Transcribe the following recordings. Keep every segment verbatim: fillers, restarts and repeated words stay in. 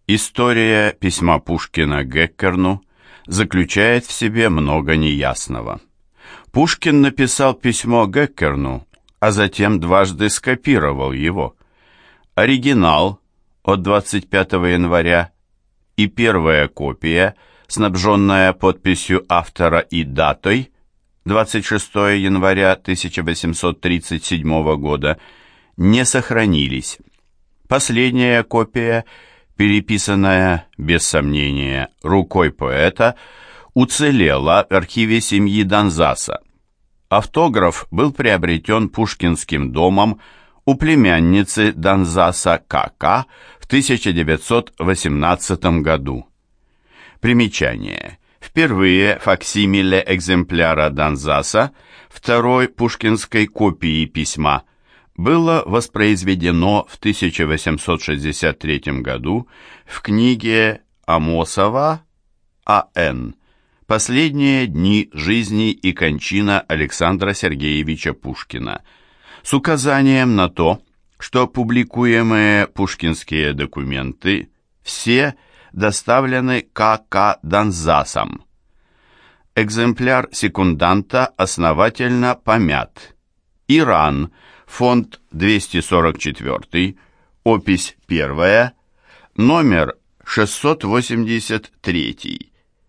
История письма Пушкина Геккерну заключает в себе много неясного. Пушкин написал письмо Геккерну, а затем дважды скопировал его. Оригинал от двадцать пятого января и первая копия, снабженная подписью автора и датой двадцать шестого января тысяча восемьсот тридцать седьмого года, не сохранились. Последняя копия, переписанная, без сомнения, рукой поэта, уцелела в архиве семьи Донзаса. Автограф был приобретен Пушкинским домом у племянницы Донзаса К.К. в тысяча девятьсот восемнадцатом году. Примечание. Впервые факсимиле экземпляра Донзаса, второй пушкинской копии письма, было воспроизведено в тысяча восемьсот шестьдесят третьем году в книге Амосова А Н «Последние дни жизни и кончина Александра Сергеевича Пушкина», с указанием на то, что публикуемые пушкинские документы все доставлены К К Донзасом. Экземпляр секунданта основательно помят. Иран, фонд двести сорок четыре, опись первая, номер шестьсот восемьдесят три.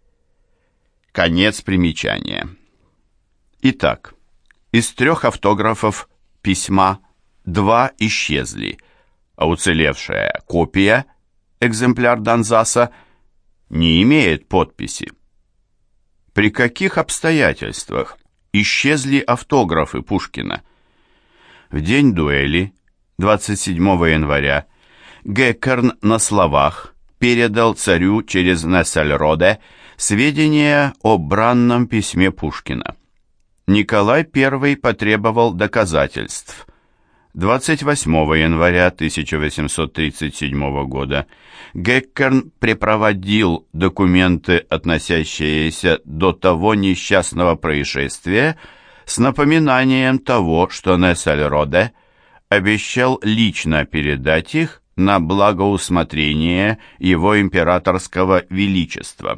Конец примечания. Итак, из трех автографов письма два исчезли, а уцелевшая копия, экземпляр Донзаса, не имеет подписи. При каких обстоятельствах исчезли автографы Пушкина? В день дуэли, двадцать седьмого января, Геккерн на словах передал царю через Нессельроде сведения о бранном письме Пушкина. Николай Первый потребовал доказательств. двадцать восьмого января тысяча восемьсот тридцать седьмого года Геккерн препроводил документы, относящиеся до того несчастного происшествия, с напоминанием того, что Нессельроде обещал лично передать их на благоусмотрение его императорского величества.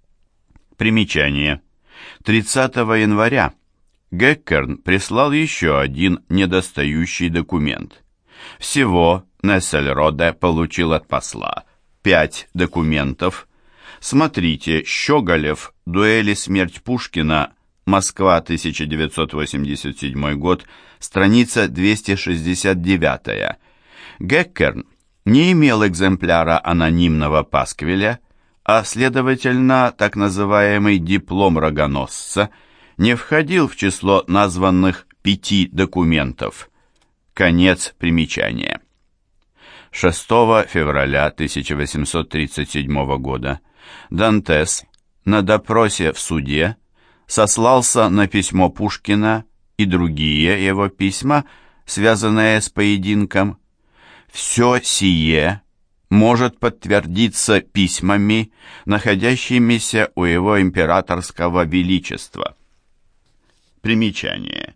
Примечание. тридцатого января Геккерн прислал еще один недостающий документ. Всего Нессельроде получил от посла пять документов. Смотрите «Щеголев. Дуэли. Смерть Пушкина. Москва, тысяча девятьсот восемьдесят седьмой год», страница двести шестьдесят девять. Геккерн не имел экземпляра анонимного пасквиля, а, следовательно, так называемый диплом рогоносца не входил в число названных пяти документов. Конец примечания. шестого февраля тысяча восемьсот тридцать седьмого года Дантес на допросе в суде сослался на письмо Пушкина и другие его письма, связанные с поединком. «Все сие может подтвердиться письмами, находящимися у его императорского величества». Примечание.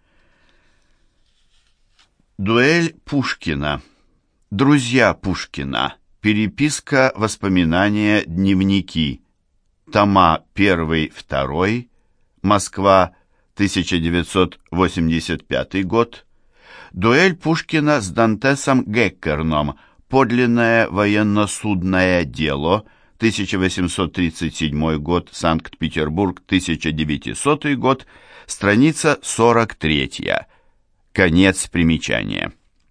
Дуэль Пушкина. Друзья Пушкина. Переписка, воспоминания, дневники. Тома первый-второй. Москва, тысяча девятьсот восемьдесят пятый год. Дуэль Пушкина с Дантесом Геккерном. Подлинное военно-судное дело. тысяча восемьсот тридцать седьмой год. Санкт-Петербург, тысяча девятисотый год. Страница сорок три. Конец примечания.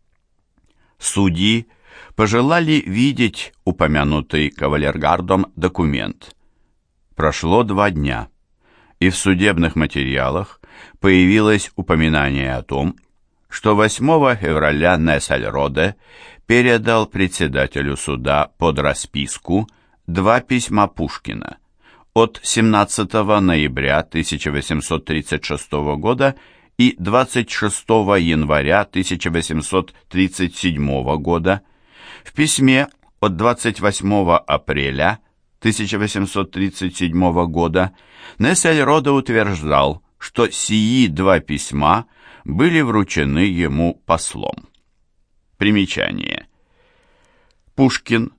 Судьи пожелали видеть упомянутый кавалергардом документ. Прошло два дня, и в судебных материалах появилось упоминание о том, что восьмого февраля Нессельроде передал председателю суда под расписку два письма Пушкина от семнадцатого ноября тысяча восемьсот тридцать шестого года и двадцать шестого января тысяча восемьсот тридцать седьмого года. В письме от двадцать восьмого апреля тысяча восемьсот тридцать седьмого года Нессельроде утверждал, что сии два письма были вручены ему послом. Примечание. Пушкин.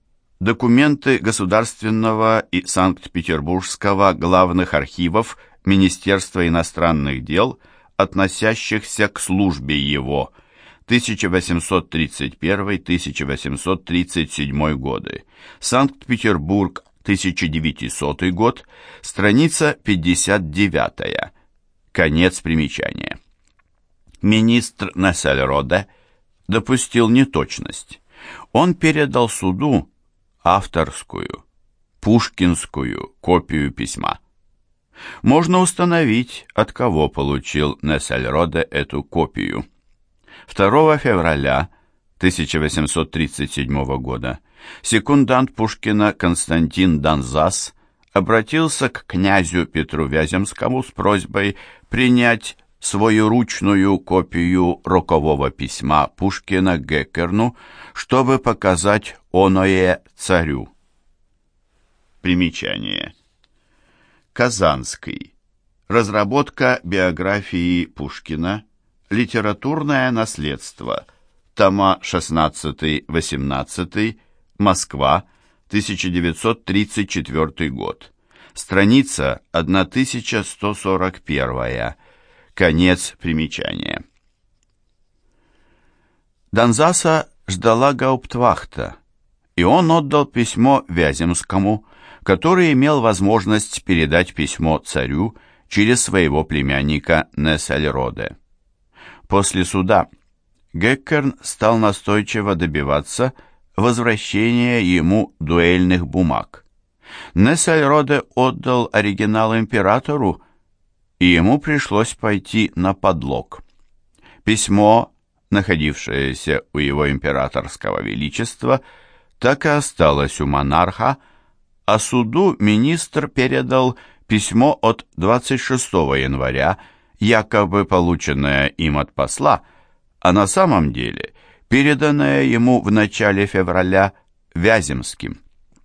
Документы Государственного и Санкт-Петербургского главных архивов Министерства иностранных дел, относящихся к службе его, тысяча восемьсот тридцать первый — тысяча восемьсот тридцать седьмой годы. Санкт-Петербург, тысяча девятисотый год, страница пятьдесят девятая. Конец примечания. Министр Нессельроде допустил неточность. Он передал суду авторскую, пушкинскую копию письма. Можно установить, от кого получил Нессельроде эту копию. второго февраля тысяча восемьсот тридцать седьмого года секундант Пушкина Константин Донзас обратился к князю Петру Вяземскому с просьбой принять своеручную копию рокового письма Пушкина Геккерну, чтобы показать оное царю. Примечание. Казанский. Разработка биографии Пушкина. Литературное наследство. Тома шестнадцатый-восемнадцатый. Москва. тысяча девятьсот тридцать четвёртый год. Страница тысяча сто сорок первая. Конец примечания. Донзаса ждала гауптвахта, и он отдал письмо Вяземскому, который имел возможность передать письмо царю через своего племянника Нессельроде. После суда Геккерн стал настойчиво добиваться возвращения ему дуэльных бумаг. Нессельроде отдал оригинал императору, и ему пришлось пойти на подлог. Письмо, находившееся у его императорского величества, так и осталось у монарха, а суду министр передал письмо от двадцать шестого января, якобы полученное им от посла, а на самом деле переданное ему в начале февраля Вяземским.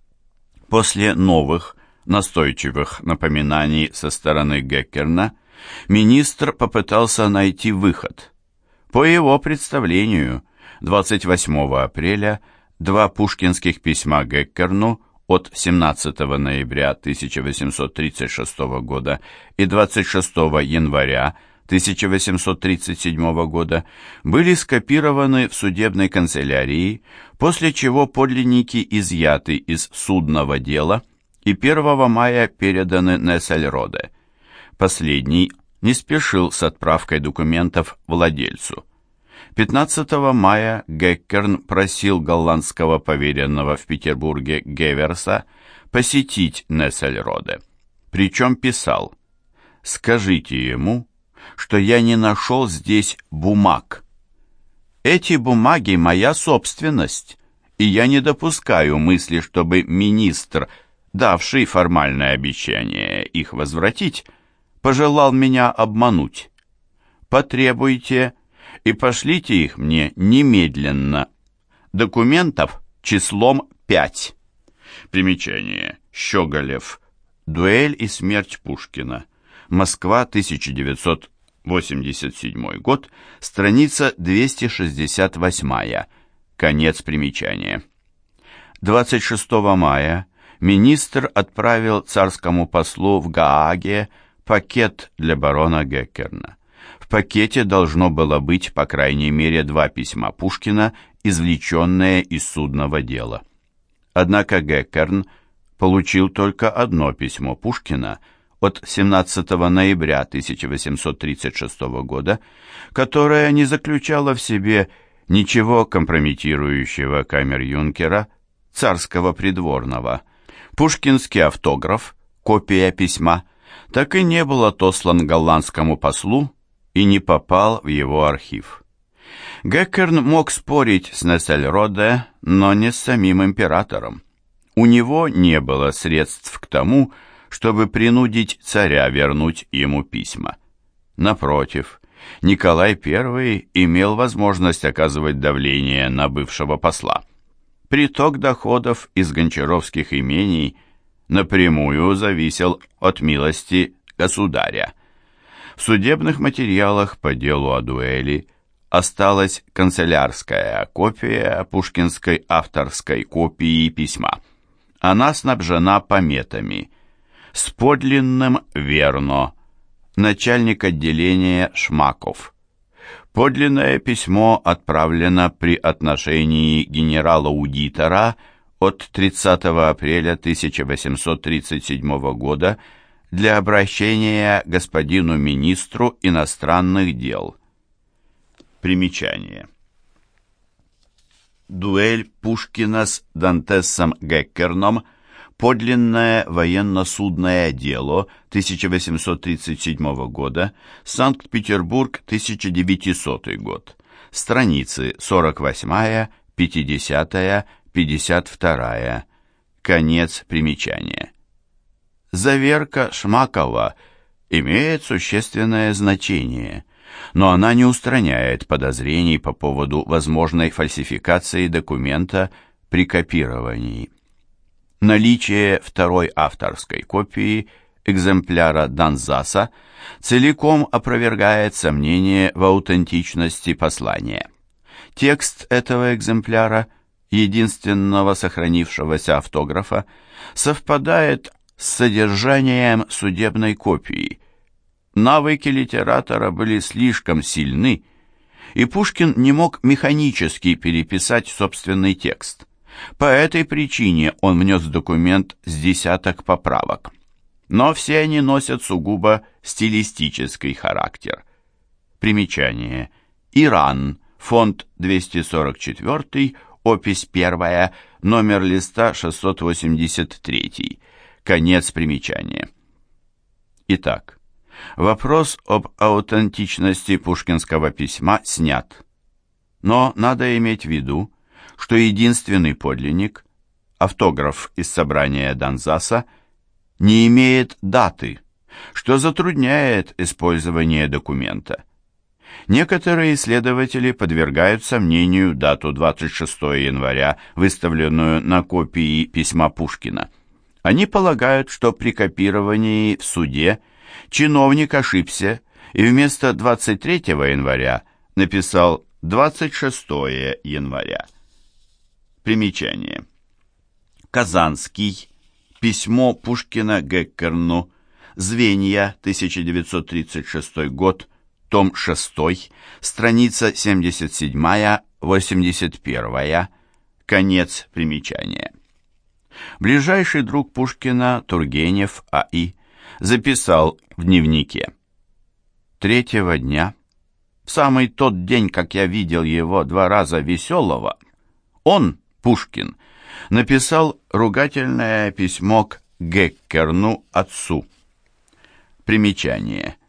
После новых настойчивых напоминаний со стороны Геккерна министр попытался найти выход. По его представлению, двадцать восьмого апреля два пушкинских письма Геккерну от семнадцатого ноября тысяча восемьсот тридцать шестого года и двадцать шестого января тысяча восемьсот тридцать седьмого года были скопированы в судебной канцелярии, после чего подлинники изъяты из судного дела и первого мая переданы Нессельроде. Последний не спешил с отправкой документов владельцу. пятнадцатого мая Геккерн просил голландского поверенного в Петербурге Геверса посетить Нессельроде. Причем писал: «Скажите ему, что я не нашел здесь бумаг. Эти бумаги моя собственность, и я не допускаю мысли, чтобы министр, давший формальное обещание их возвратить, пожелал меня обмануть. Потребуйте и пошлите их мне немедленно. Документов числом пять». Примечание. Щеголев. Дуэль и смерть Пушкина. Москва, тысяча девятьсот восемьдесят седьмой год, страница двести шестьдесят восьмая. Конец примечания. двадцать шестого мая министр отправил царскому послу в Гааге пакет для барона Геккерна. В пакете должно было быть, по крайней мере, два письма Пушкина, извлеченные из судного дела. Однако Геккерн получил только одно письмо Пушкина от семнадцатого ноября тысяча восемьсот тридцать шестого года, которое не заключало в себе ничего компрометирующего камер-юнкера, царского придворного. Пушкинский автограф, копия письма, так и не был отослан голландскому послу и не попал в его архив. Геккерн мог спорить с Нессельроде, но не с самим императором. У него не было средств к тому, чтобы принудить царя вернуть ему письма. Напротив, Николай Первый имел возможность оказывать давление на бывшего посла. Приток доходов из гончаровских имений напрямую зависел от милости государя. В судебных материалах по делу о дуэли осталась канцелярская копия пушкинской авторской копии письма. Она снабжена пометами. С подлинным верно. Начальник отделения Шмаков. Подлинное письмо отправлено при отношении генерала-аудитора от тридцатого апреля тысяча восемьсот тридцать седьмого года для обращения господину министру иностранных дел. Примечание. Дуэль Пушкина с Дантесом Геккерном. Подлинное военно-судное дело тысяча восемьсот тридцать седьмого года. Санкт-Петербург, тысяча девятисотый год. Страницы сорок восьмая, пятидесятая, пятьдесят вторая. Конец примечания. Заверка Шмакова имеет существенное значение, но она не устраняет подозрений по поводу возможной фальсификации документа при копировании. Наличие второй авторской копии экземпляра Донзаса целиком опровергает сомнение в аутентичности послания. Текст этого экземпляра, единственного сохранившегося автографа, совпадает с содержанием судебной копии. Навыки литератора были слишком сильны, и Пушкин не мог механически переписать собственный текст. По этой причине он внес в документ с десяток поправок. Но все они носят сугубо стилистический характер. Примечание. Иран. Фонд двести сорок четыре, опись первая, номер листа шестьсот восемьдесят три. Конец примечания. Итак, вопрос об аутентичности пушкинского письма снят. Но надо иметь в виду, что единственный подлинник, автограф из собрания Донзаса, не имеет даты, что затрудняет использование документа. Некоторые исследователи подвергают сомнению дату двадцать шестого января, выставленную на копии письма Пушкина. Они полагают, что при копировании в суде чиновник ошибся и вместо двадцать третьего января написал двадцать шестого января. Примечание. Казанский. Письмо Пушкина Геккерну. Звенья, тысяча девятьсот тридцать шестой год. Том шестой. Страница семьдесят семь восемьдесят один. Конец примечания. Ближайший друг Пушкина, Тургенев А И, записал в дневнике. Третьего дня, в самый тот день, как я видел его два раза веселого, он, Пушкин, написал ругательное письмо к Геккерну, отцу. Примечание.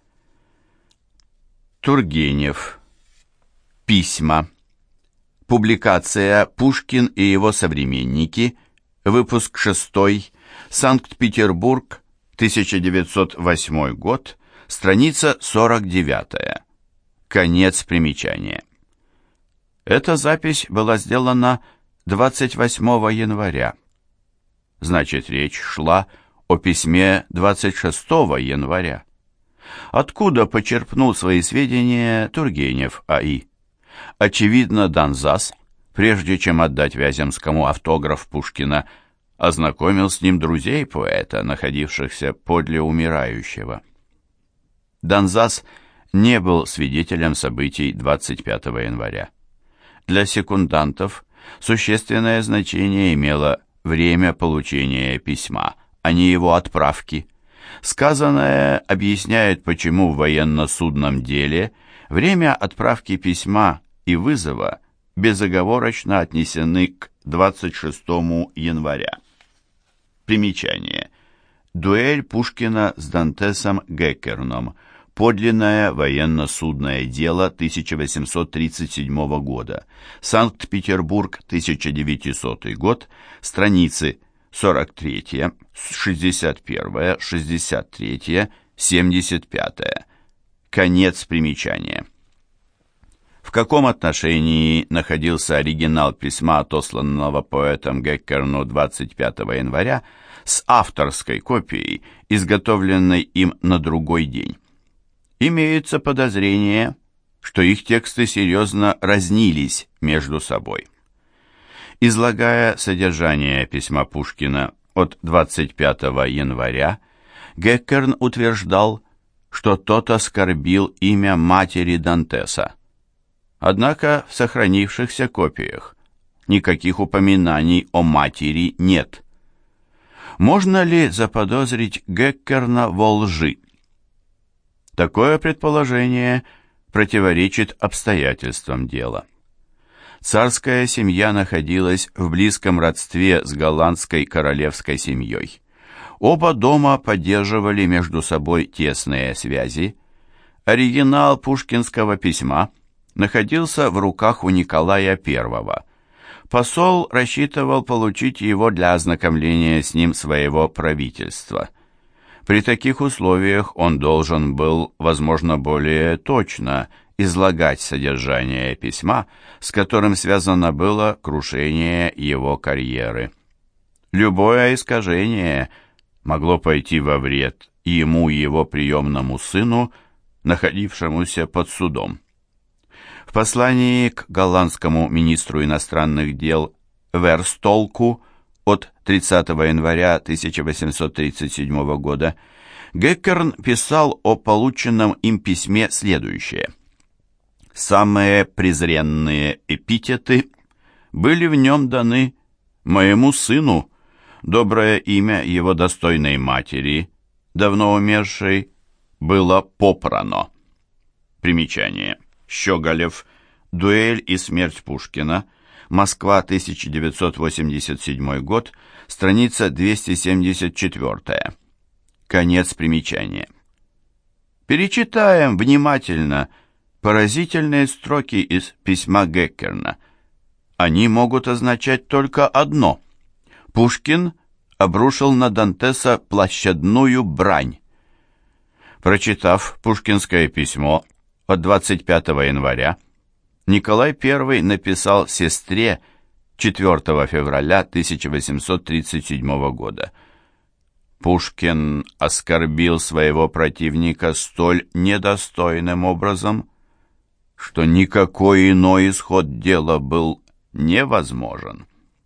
Тургенев. Письма. Публикация «Пушкин и его современники», выпуск шестой, Санкт-Петербург, тысяча девятьсот восьмой год, страница сорок девятая. Конец примечания. Эта запись была сделана двадцать восьмого января. Значит, речь шла о письме двадцать шестого января. Откуда почерпнул свои сведения Тургенев А И? Очевидно, Донзас, прежде чем отдать Вяземскому автограф Пушкина, ознакомил с ним друзей поэта, находившихся подле умирающего. Донзас не был свидетелем событий двадцать пятого января. Для секундантов существенное значение имело время получения письма, а не его отправки. Сказанное объясняет, почему в военно-судном деле время отправки письма и вызова безоговорочно отнесены к двадцать шестому января. Примечание. Дуэль Пушкина с Дантесом Геккерном. Подлинное военно-судное дело тысяча восемьсот тридцать седьмого года. Санкт-Петербург, тысяча девятисотый год. Страницы сорок три, шестьдесят один, шестьдесят три, семьдесят пять. Конец примечания. В каком отношении находился оригинал письма, отосланного поэтом Геккерну двадцать пятого января, с авторской копией, изготовленной им на другой день? Имеется подозрение, что их тексты серьезно разнились между собой. Излагая содержание письма Пушкина от двадцать пятого января Геккерн утверждал, что тот оскорбил имя матери Дантеса. Однако в сохранившихся копиях никаких упоминаний о матери нет. Можно ли заподозрить Геккерна во лжи? Такое предположение противоречит обстоятельствам дела. Царская семья находилась в близком родстве с голландской королевской семьей. Оба дома поддерживали между собой тесные связи. Оригинал пушкинского письма находился в руках у Николая Первого. Посол рассчитывал получить его для ознакомления с ним своего правительства. При таких условиях он должен был, возможно, более точно излагать содержание письма, с которым связано было крушение его карьеры. Любое искажение могло пойти во вред и ему, и его приемному сыну, находившемуся под судом. В послании к голландскому министру иностранных дел Верстолку от тридцатого января тысяча восемьсот тридцать седьмого года Геккерн писал о полученном им письме следующее. «Самые презренные эпитеты были в нем даны моему сыну, доброе имя его достойной матери, давно умершей, было попрано». Примечание. Щеголев. Дуэль и смерть Пушкина. Москва, тысяча девятьсот восемьдесят седьмой год. Страница двести семьдесят четыре. Конец примечания. Перечитаем внимательно поразительные строки из письма Геккерна. Они могут означать только одно. Пушкин обрушил на Дантеса площадную брань. Прочитав пушкинское письмо от двадцать пятого января, Николай Первый написал сестре четвёртого февраля тысяча восемьсот тридцать седьмого года. Пушкин оскорбил своего противника столь недостойным образом, что никакой иной исход дела был невозможен.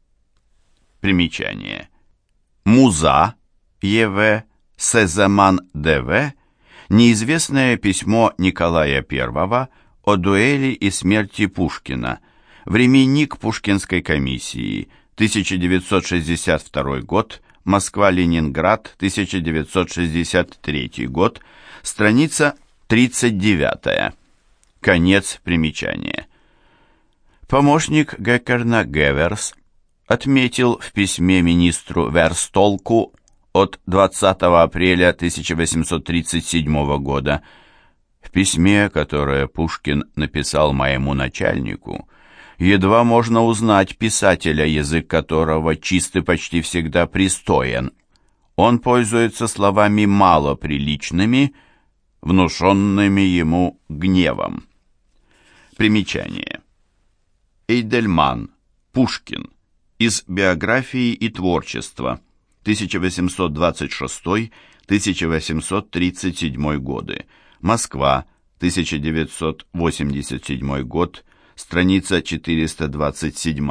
Примечание. Муза, Е В, Сезаман, Д В, неизвестное письмо Николая Первого о дуэли и смерти Пушкина, временник Пушкинской комиссии, тысяча девятьсот шестьдесят второй год, Москва-Ленинград, тысяча девятьсот шестьдесят третий год, страница тридцать девять. Конец примечания. Помощник Геккерна Геверс отметил в письме министру Верстолку от двадцатого апреля тысяча восемьсот тридцать седьмого года: «В письме, которое Пушкин написал моему начальнику, едва можно узнать писателя, язык которого чист и почти всегда пристоен. Он пользуется словами малоприличными, внушенными ему гневом». Примечание. Эйдельман, Пушкин. Из биографии и творчества. тысяча восемьсот двадцать шестой — тысяча восемьсот тридцать седьмой годы. Москва, тысяча девятьсот восемьдесят седьмой год. Страница четыреста двадцать семь.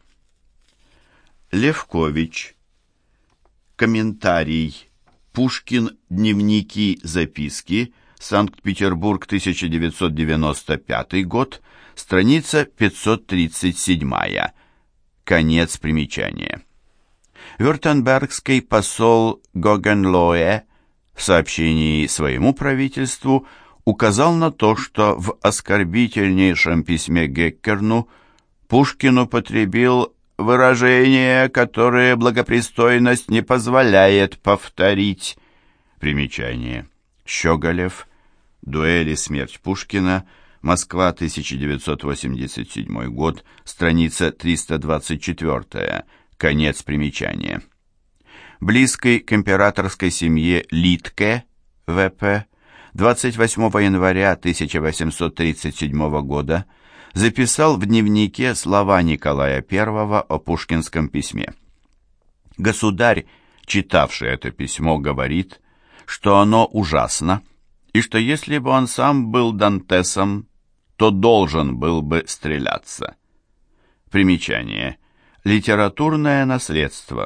Левкович. Комментарий. Пушкин. Дневники. Записки. Санкт-Петербург, тысяча девятьсот девяносто пятый год. Страница пятьсот тридцать семь. Конец примечания. Вюртембергский посол Гогенлоэ в сообщении своему правительству указал на то, что в оскорбительнейшем письме Геккерну Пушкин употребил выражения, которые благопристойность не позволяет повторить. Примечание. Щеголев. Дуэль и смерть Пушкина. Москва, тысяча девятьсот восемьдесят седьмой год. Страница триста двадцать четыре. Конец примечания. Близкий к императорской семье Литке, В П, двадцать восьмого января тысяча восемьсот тридцать седьмого года записал в дневнике слова Николая Первого о пушкинском письме. Государь, читавший это письмо, говорит, что оно ужасно, и что если бы он сам был Дантесом, то должен был бы стреляться. Примечание. Литературное наследство.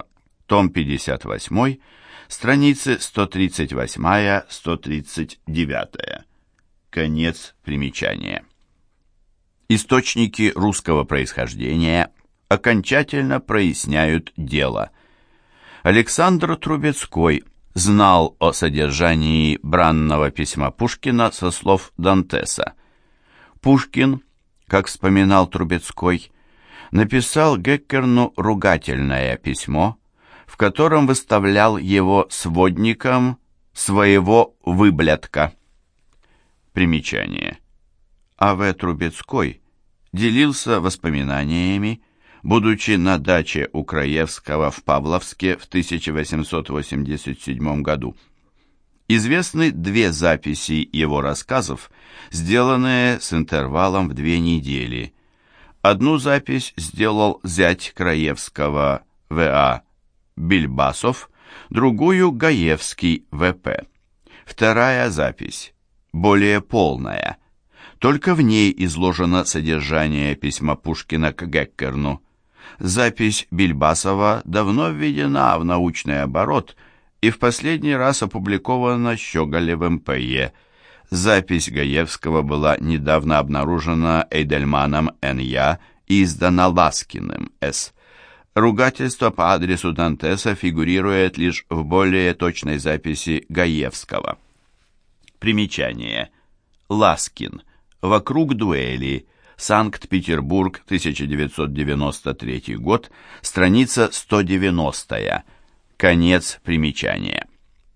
том пятьдесят восемь, страницы сто тридцать восемь — сто тридцать девять. Конец примечания. Источники русского происхождения окончательно проясняют дело. Александр Трубецкой знал о содержании бранного письма Пушкина со слов Дантеса. Пушкин, как вспоминал Трубецкой, написал Геккерну ругательное письмо, в котором выставлял его сводником своего выблядка. Примечание. А В. Трубецкой делился воспоминаниями, будучи на даче у Краевского в Павловске в тысяча восемьсот восемьдесят седьмом году. Известны две записи его рассказов, сделанные с интервалом в две недели. Одну запись сделал зять Краевского В А Бильбасов, другую Гаевский В П Вторая запись, более полная. Только в ней изложено содержание письма Пушкина к Геккерну. Запись Бильбасова давно введена в научный оборот и в последний раз опубликована Щеголевым П Е Запись Гаевского была недавно обнаружена Эйдельманом Н Я и издана Ласкиным С Ругательство по адресу Дантеса фигурирует лишь в более точной записи Гаевского. Примечание. Ласкин. Вокруг дуэли. Санкт-Петербург, тысяча девятьсот девяносто третий год, страница сто девяностая. Конец примечания.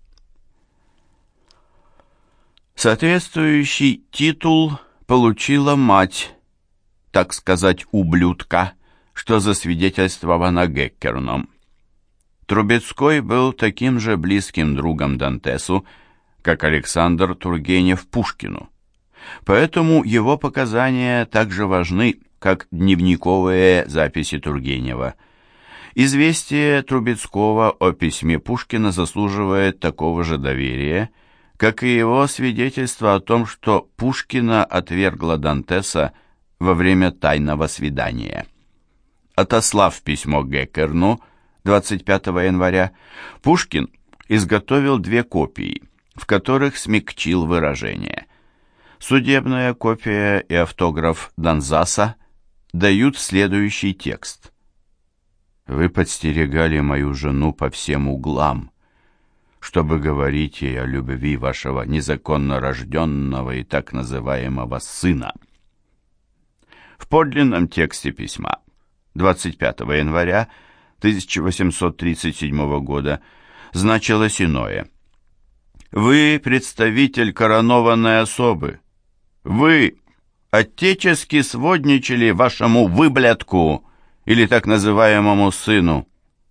Соответствующий титул получила мать, так сказать, ублюдка, что засвидетельствовано Геккерном. Трубецкой был таким же близким другом Дантесу, как Александр Тургенев Пушкину. Поэтому его показания так же важны, как дневниковые записи Тургенева. Известие Трубецкого о письме Пушкина заслуживает такого же доверия, как и его свидетельство о том, что Пушкина отвергла Дантеса во время тайного свидания. Отослав письмо Геккерну двадцать пятого января, Пушкин изготовил две копии, в которых смягчил выражение. Судебная копия и автограф Донзаса дают следующий текст. «Вы подстерегали мою жену по всем углам, чтобы говорить ей о любви вашего незаконно рожденного и так называемого сына». В подлинном тексте письма двадцать пятого января тысяча восемьсот тридцать седьмого года значилось иное. «Вы представитель коронованной особы. Вы отечески сводничали вашему выблядку или так называемому сыну».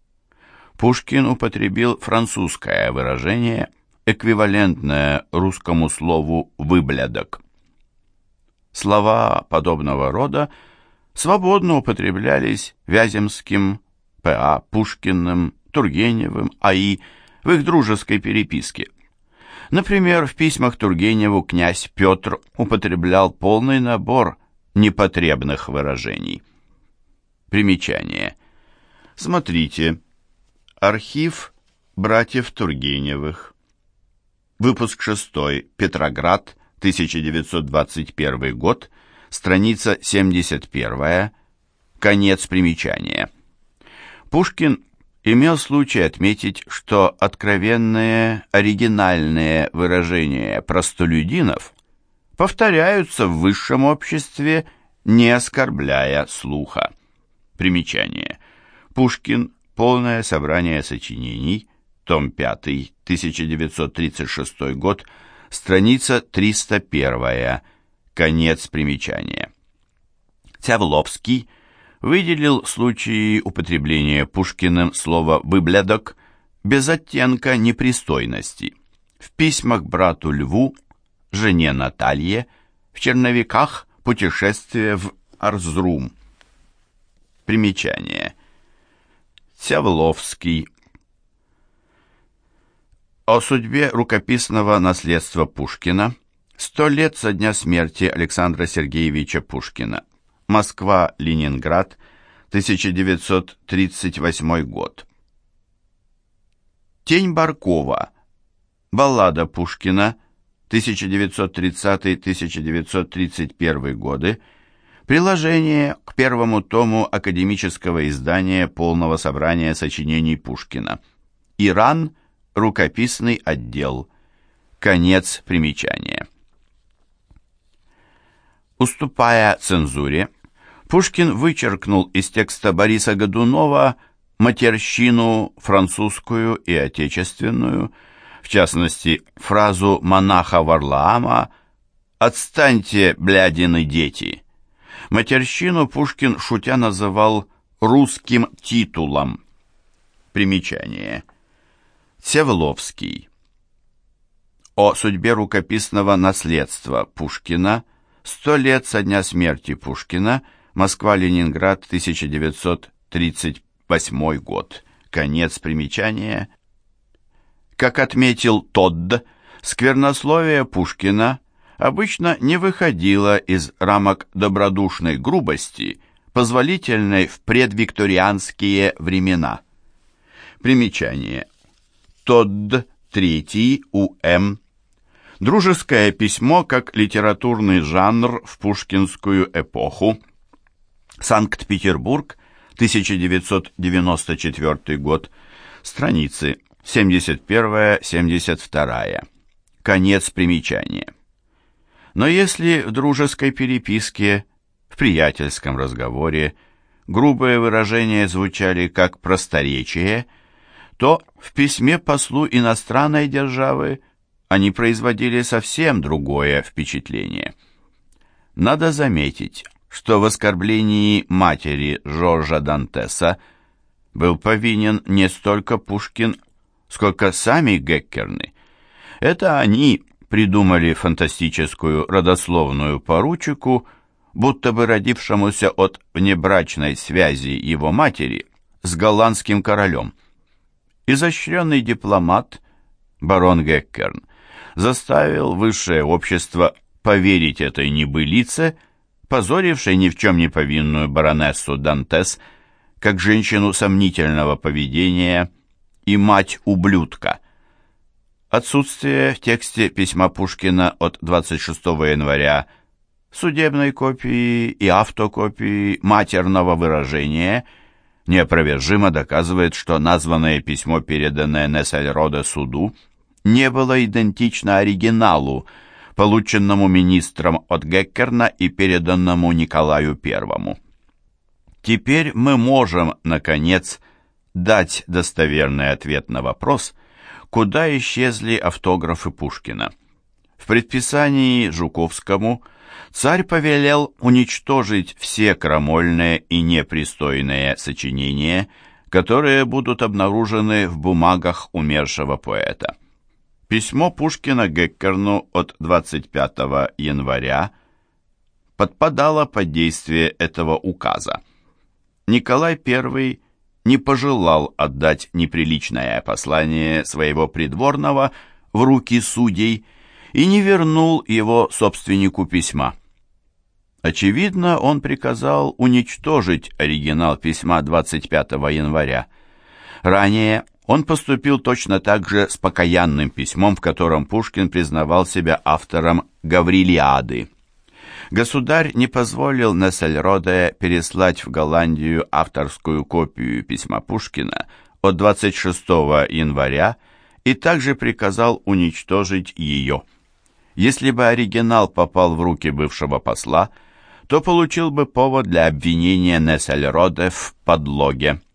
Пушкин употребил французское выражение, эквивалентное русскому слову «выблядок». Слова подобного рода свободно употреблялись Вяземским, П А Пушкиным, Тургеневым, А И в их дружеской переписке. Например, в письмах Тургеневу князь Петр употреблял полный набор непотребных выражений. Примечание. Смотрите. Архив братьев Тургеневых. Выпуск шестой. Петроград, тысяча девятьсот двадцать первый год. Страница семьдесят первая. Конец примечания. Пушкин имел случай отметить, что откровенные, оригинальные выражения простолюдинов повторяются в высшем обществе, не оскорбляя слуха. Примечание. Пушкин. Полное собрание сочинений. Том пятый. тысяча девятьсот тридцать шестой год. Страница триста первая. Конец примечания. Цявловский выделил случаи употребления Пушкиным слова «выблядок» без оттенка непристойности. В письмах брату Льву, жене Наталье, в черновиках «Путешествие в Арзрум». Примечание. Цявловский. О судьбе рукописного наследства Пушкина. Сто лет со дня смерти Александра Сергеевича Пушкина. Москва, Ленинград, тысяча девятьсот тридцать восьмой год. «Тень Баркова», баллада Пушкина, тысяча девятьсот тридцатый — тысяча девятьсот тридцать первый годы, приложение к первому тому академического издания полного собрания сочинений Пушкина. Иран, рукописный отдел. Конец примечания. Уступая цензуре, Пушкин вычеркнул из текста Бориса Годунова матерщину французскую и отечественную, в частности, фразу монаха Варлаама «Отстаньте, блядины дети». Матерщину Пушкин, шутя, называл «русским титулом». Примечание. Севловский. О судьбе рукописного наследства Пушкина. Сто лет со дня смерти Пушкина. Москва-Ленинград, тысяча девятьсот тридцать восьмой год. Конец примечания. Как отметил Тодд, сквернословие Пушкина обычно не выходило из рамок добродушной грубости, позволительной в предвикторианские времена. Примечание. Тодд, третий, У.М. Дружеское письмо как литературный жанр в пушкинскую эпоху. Санкт-Петербург, тысяча девятьсот девяносто четвёртый год. Страницы семьдесят первая — семьдесят вторая. Конец примечания. Но если в дружеской переписке, в приятельском разговоре грубые выражения звучали как просторечие, то в письме послу иностранной державы они производили совсем другое впечатление. Надо заметить, что в оскорблении матери Жоржа Дантеса был повинен не столько Пушкин, сколько сами Геккерны. Это они придумали фантастическую родословную поручику, будто бы родившемуся от внебрачной связи его матери с голландским королем. Изощренный дипломат барон Геккерн заставил высшее общество поверить этой небылице, позорившей ни в чем не повинную баронессу Дантес как женщину сомнительного поведения и мать-ублюдка. Отсутствие в тексте письма Пушкина от двадцать шестого января судебной копии и автокопии матерного выражения неопровержимо доказывает, что названное письмо, переданное Нессельроде суду, не было идентично оригиналу, полученному министром от Геккерна и переданному Николаю Первому. Теперь мы можем, наконец, дать достоверный ответ на вопрос, куда исчезли автографы Пушкина. В предписании Жуковскому царь повелел уничтожить все крамольные и непристойные сочинения, которые будут обнаружены в бумагах умершего поэта. Письмо Пушкина Геккерну от двадцать пятого января подпадало под действие этого указа. Николай Первый не пожелал отдать неприличное послание своего придворного в руки судей и не вернул его собственнику письма. Очевидно, он приказал уничтожить оригинал письма двадцать пятого января. Ранее он поступил точно так же с покаянным письмом, в котором Пушкин признавал себя автором «Гаврилиады». Государь не позволил Нессельроде переслать в Голландию авторскую копию письма Пушкина от двадцать шестого января и также приказал уничтожить ее. Если бы оригинал попал в руки бывшего посла, то получил бы повод для обвинения Нессельроде в подлоге.